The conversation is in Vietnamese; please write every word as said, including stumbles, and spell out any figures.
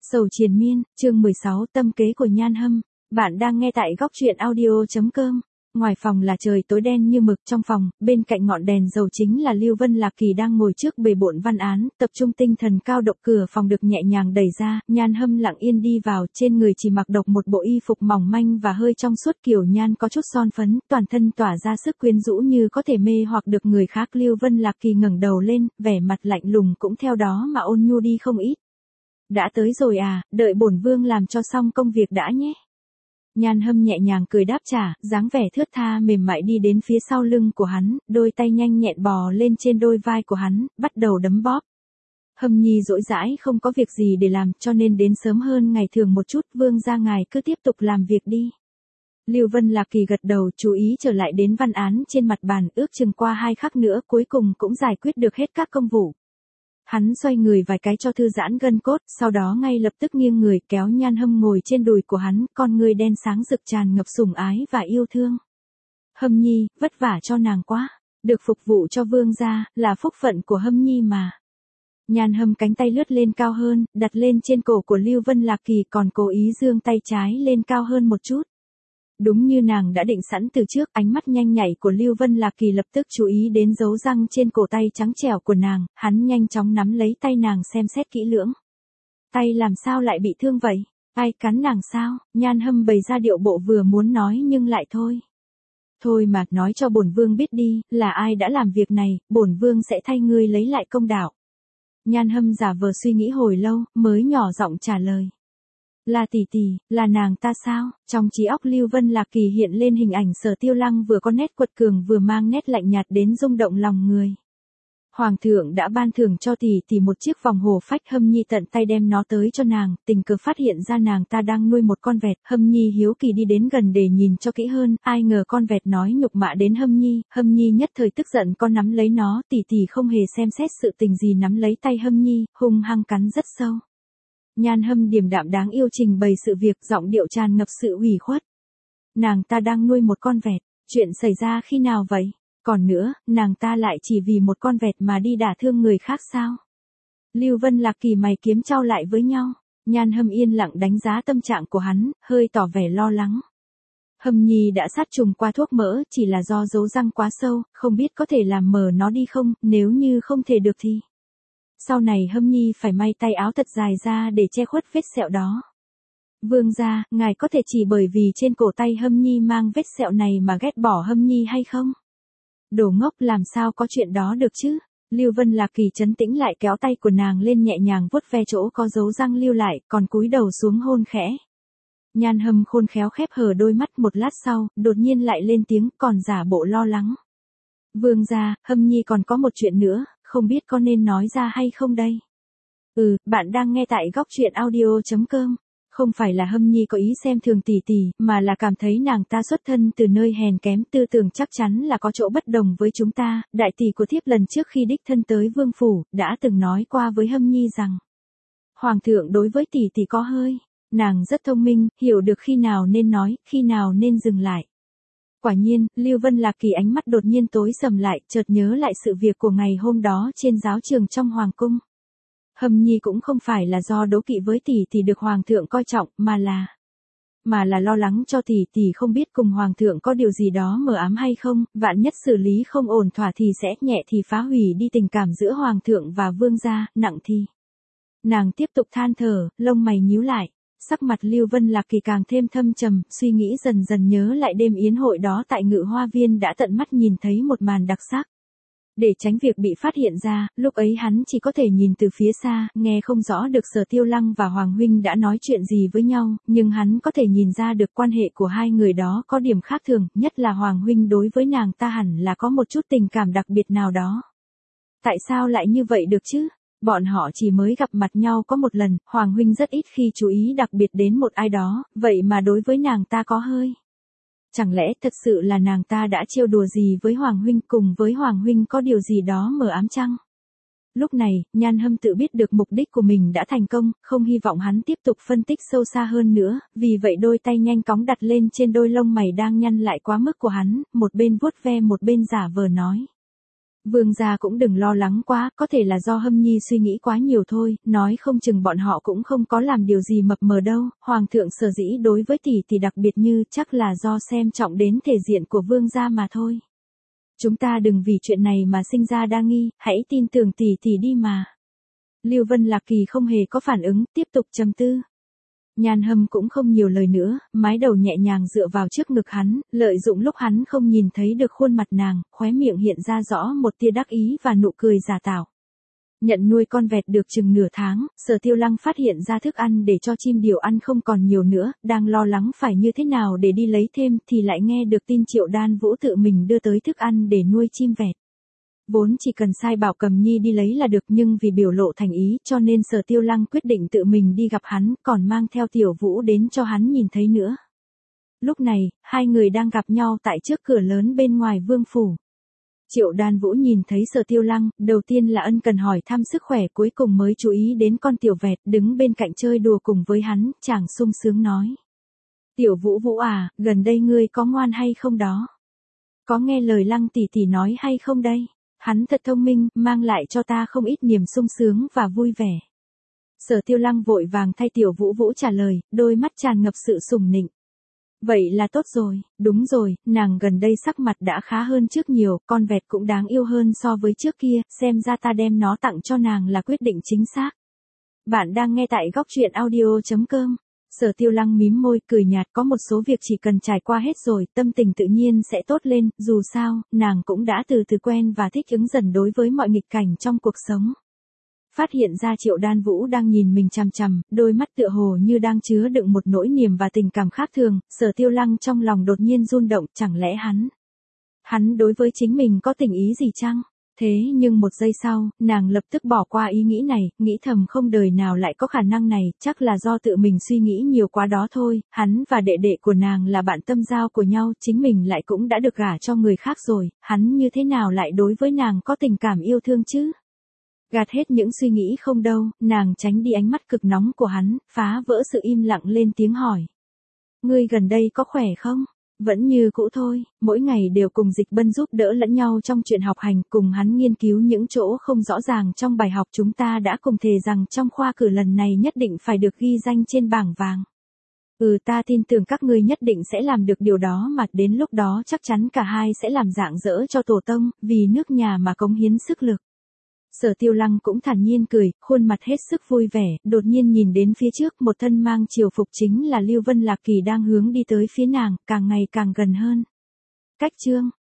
Sầu triền miên, chương mười sáu, tâm kế của Nhan Hâm. Bạn đang nghe tại góc truyện audio.com. Ngoài phòng là trời tối đen như mực, trong phòng, bên cạnh ngọn đèn dầu chính là Lưu Vân Lạc Kỳ đang ngồi trước bề bộn văn án, tập trung tinh thần cao độ. Cửa phòng được nhẹ nhàng đẩy ra, Nhan Hâm lặng yên đi vào, trên người chỉ mặc độc một bộ y phục mỏng manh và hơi trong suốt, kiểu nhan có chút son phấn, toàn thân tỏa ra sức quyến rũ như có thể mê hoặc được người khác. Lưu Vân Lạc Kỳ ngẩng đầu lên, vẻ mặt lạnh lùng cũng theo đó mà ôn nhu đi không ít. Đã tới rồi à, đợi bổn vương làm cho xong công việc đã nhé. Nhan Hâm nhẹ nhàng cười đáp trả, dáng vẻ thướt tha mềm mại đi đến phía sau lưng của hắn, đôi tay nhanh nhẹn bò lên trên đôi vai của hắn, bắt đầu đấm bóp. Hâm Nhi rỗi rãi không có việc gì để làm, cho nên đến sớm hơn ngày thường một chút. Vương gia ngài cứ tiếp tục làm việc đi. Lưu Vân Lạc Kỳ gật đầu, chú ý trở lại đến văn án trên mặt bàn, ước chừng qua hai khắc nữa cuối cùng cũng giải quyết được hết các công vụ. Hắn xoay người vài cái cho thư giãn gân cốt, sau đó ngay lập tức nghiêng người kéo Nhan Hâm ngồi trên đùi của hắn, con người đen sáng rực tràn ngập sủng ái và yêu thương. Hâm Nhi, vất vả cho nàng quá, được phục vụ cho vương gia, là phúc phận của Hâm Nhi mà. Nhan Hâm cánh tay lướt lên cao hơn, đặt lên trên cổ của Lưu Vân Lạc Kỳ, còn cố ý giương tay trái lên cao hơn một chút. Đúng như nàng đã định sẵn từ trước, ánh mắt nhanh nhạy của Lưu Vân Lạc Kỳ lập tức chú ý đến dấu răng trên cổ tay trắng trẻo của nàng, hắn nhanh chóng nắm lấy tay nàng xem xét kỹ lưỡng. Tay làm sao lại bị thương vậy? Ai cắn nàng sao? Nhan Hâm bày ra điệu bộ vừa muốn nói nhưng lại thôi. Thôi mà, nói cho bổn vương biết đi, là ai đã làm việc này, bổn vương sẽ thay ngươi lấy lại công đạo. Nhan Hâm giả vờ suy nghĩ hồi lâu, mới nhỏ giọng trả lời. Là tỷ tỷ, là nàng ta sao? Trong trí óc Lưu Vân Lạc Kỳ hiện lên hình ảnh Sở Tiêu Lăng vừa có nét quật cường vừa mang nét lạnh nhạt đến rung động lòng người. Hoàng thượng đã ban thưởng cho tỷ tỷ một chiếc vòng hồ phách, Hâm Nhi tận tay đem nó tới cho nàng, tình cờ phát hiện ra nàng ta đang nuôi một con vẹt. Hâm Nhi hiếu kỳ đi đến gần để nhìn cho kỹ hơn, ai ngờ con vẹt nói nhục mạ đến Hâm Nhi, Hâm Nhi nhất thời tức giận, con nắm lấy nó, tỷ tỷ không hề xem xét sự tình gì nắm lấy tay Hâm Nhi, hung hăng cắn rất sâu. Nhan Hâm điềm đạm đáng yêu trình bày sự việc, giọng điệu tràn ngập sự ủy khuất. Nàng ta đang nuôi một con vẹt, chuyện xảy ra khi nào vậy? Còn nữa, nàng ta lại chỉ vì một con vẹt mà đi đả thương người khác sao? Lưu Vân Lạc Kỳ mày kiếm trao lại với nhau. Nhan Hâm yên lặng đánh giá tâm trạng của hắn, hơi tỏ vẻ lo lắng. Hâm Nhi đã sát trùng qua thuốc mỡ, chỉ là do dấu răng quá sâu, không biết có thể làm mờ nó đi không, nếu như không thể được thì... Sau này Hâm Nhi phải may tay áo thật dài ra để che khuất vết sẹo đó. Vương gia, ngài có thể chỉ bởi vì trên cổ tay Hâm Nhi mang vết sẹo này mà ghét bỏ Hâm Nhi hay không? Đồ ngốc, làm sao có chuyện đó được chứ? Lưu Vân Lạc Kỳ trấn tĩnh lại, kéo tay của nàng lên nhẹ nhàng vuốt ve chỗ có dấu răng lưu lại, còn cúi đầu xuống hôn khẽ. Nhan Hâm khôn khéo khép hờ đôi mắt, một lát sau, đột nhiên lại lên tiếng, còn giả bộ lo lắng. Vương gia, Hâm Nhi còn có một chuyện nữa, không biết có nên nói ra hay không đây? Ừ, bạn đang nghe tại góc truyện audio.com. Không phải là Hâm Nhi có ý xem thường tỷ tỷ, mà là cảm thấy nàng ta xuất thân từ nơi hèn kém, tư tưởng chắc chắn là có chỗ bất đồng với chúng ta. Đại tỷ của thiếp lần trước khi đích thân tới vương phủ, đã từng nói qua với Hâm Nhi rằng Hoàng thượng đối với tỷ tỷ có hơi. Nàng rất thông minh, hiểu được khi nào nên nói, khi nào nên dừng lại. Quả nhiên, Lưu Vân Lạc Kỳ ánh mắt đột nhiên tối sầm lại, chợt nhớ lại sự việc của ngày hôm đó trên giáo trường trong hoàng cung. Hâm Nhi cũng không phải là do đố kỵ với tỷ tỷ được hoàng thượng coi trọng, mà là... Mà là lo lắng cho tỷ tỷ không biết cùng hoàng thượng có điều gì đó mờ ám hay không, vạn nhất xử lý không ổn thỏa thì sẽ, nhẹ thì phá hủy đi tình cảm giữa hoàng thượng và vương gia, nặng thì... Nàng tiếp tục than thở, lông mày nhíu lại. Sắc mặt Lưu Vân Lạc Kỳ càng thêm thâm trầm, suy nghĩ dần dần nhớ lại đêm yến hội đó tại Ngự Hoa Viên đã tận mắt nhìn thấy một màn đặc sắc. Để tránh việc bị phát hiện ra, lúc ấy hắn chỉ có thể nhìn từ phía xa, nghe không rõ được Sở Tiêu Lăng và Hoàng huynh đã nói chuyện gì với nhau, nhưng hắn có thể nhìn ra được quan hệ của hai người đó có điểm khác thường, nhất là Hoàng huynh đối với nàng ta hẳn là có một chút tình cảm đặc biệt nào đó. Tại sao lại như vậy được chứ? Bọn họ chỉ mới gặp mặt nhau có một lần, Hoàng huynh rất ít khi chú ý đặc biệt đến một ai đó, vậy mà đối với nàng ta có hơi. Chẳng lẽ thật sự là nàng ta đã trêu đùa gì với Hoàng huynh, cùng với Hoàng huynh có điều gì đó mờ ám chăng? Lúc này, Nhan Hâm tự biết được mục đích của mình đã thành công, không hy vọng hắn tiếp tục phân tích sâu xa hơn nữa, vì vậy đôi tay nhanh chóng đặt lên trên đôi lông mày đang nhăn lại quá mức của hắn, một bên vuốt ve một bên giả vờ nói. Vương gia cũng đừng lo lắng quá, có thể là do Hâm Nhi suy nghĩ quá nhiều thôi, nói không chừng bọn họ cũng không có làm điều gì mập mờ đâu, Hoàng thượng sở dĩ đối với tỷ tỷ đặc biệt như chắc là do xem trọng đến thể diện của Vương gia mà thôi. Chúng ta đừng vì chuyện này mà sinh ra đa nghi, hãy tin tưởng tỷ tỷ đi mà. Lưu Vân Lạc Kỳ không hề có phản ứng, tiếp tục trầm tư. Nhan Hâm cũng không nhiều lời nữa, mái đầu nhẹ nhàng dựa vào trước ngực hắn, lợi dụng lúc hắn không nhìn thấy được khuôn mặt nàng, khóe miệng hiện ra rõ một tia đắc ý và nụ cười giả tạo. Nhận nuôi con vẹt được chừng nửa tháng, Sở Tiêu Lăng phát hiện ra thức ăn để cho chim điểu ăn không còn nhiều nữa, đang lo lắng phải như thế nào để đi lấy thêm thì lại nghe được tin Triệu Đan Vũ tự mình đưa tới thức ăn để nuôi chim vẹt. Vốn chỉ cần sai bảo Cầm Nhi đi lấy là được nhưng vì biểu lộ thành ý cho nên Sở Tiêu Lăng quyết định tự mình đi gặp hắn, còn mang theo Tiểu Vũ đến cho hắn nhìn thấy nữa. Lúc này, hai người đang gặp nhau tại trước cửa lớn bên ngoài vương phủ. Triệu Đan Vũ nhìn thấy Sở Tiêu Lăng, đầu tiên là ân cần hỏi thăm sức khỏe, cuối cùng mới chú ý đến con tiểu vẹt đứng bên cạnh chơi đùa cùng với hắn, chàng sung sướng nói. Tiểu Vũ Vũ à, gần đây ngươi có ngoan hay không đó? Có nghe lời Lăng tỷ tỷ nói hay không đây? Hắn thật thông minh, mang lại cho ta không ít niềm sung sướng và vui vẻ. Sở Tiêu Lăng vội vàng thay Tiểu Vũ Vũ trả lời, đôi mắt tràn ngập sự sùng nịnh. Vậy là tốt rồi, đúng rồi, nàng gần đây sắc mặt đã khá hơn trước nhiều, con vẹt cũng đáng yêu hơn so với trước kia, xem ra ta đem nó tặng cho nàng là quyết định chính xác. Bạn đang nghe tại góc truyện audio chấm com. Sở Tiêu Lăng mím môi cười nhạt, có một số việc chỉ cần trải qua hết rồi, tâm tình tự nhiên sẽ tốt lên, dù sao, nàng cũng đã từ từ quen và thích ứng dần đối với mọi nghịch cảnh trong cuộc sống. Phát hiện ra Triệu Đan Vũ đang nhìn mình chằm chằm, đôi mắt tựa hồ như đang chứa đựng một nỗi niềm và tình cảm khác thường, Sở Tiêu Lăng trong lòng đột nhiên run động, chẳng lẽ hắn, hắn đối với chính mình có tình ý gì chăng? Thế nhưng một giây sau, nàng lập tức bỏ qua ý nghĩ này, nghĩ thầm không đời nào lại có khả năng này, chắc là do tự mình suy nghĩ nhiều quá đó thôi, hắn và đệ đệ của nàng là bạn tâm giao của nhau, chính mình lại cũng đã được gả cho người khác rồi, hắn như thế nào lại đối với nàng có tình cảm yêu thương chứ? Gạt hết những suy nghĩ không đâu, nàng tránh đi ánh mắt cực nóng của hắn, phá vỡ sự im lặng lên tiếng hỏi. Ngươi gần đây có khỏe không? Vẫn như cũ thôi, mỗi ngày đều cùng Dịch Bân giúp đỡ lẫn nhau trong chuyện học hành, cùng hắn nghiên cứu những chỗ không rõ ràng trong bài học, chúng ta đã cùng thề rằng trong khoa cử lần này nhất định phải được ghi danh trên bảng vàng. Ừ, ta tin tưởng các ngươi nhất định sẽ làm được điều đó mà đến lúc đó chắc chắn cả hai sẽ làm rạng rỡ cho tổ tông, vì nước nhà mà cống hiến sức lực. Sở Tiêu Lăng cũng thản nhiên cười, khuôn mặt hết sức vui vẻ, đột nhiên nhìn đến phía trước một thân mang triều phục chính là Lưu Vân Lạc Kỳ đang hướng đi tới phía nàng, càng ngày càng gần hơn. Cách chương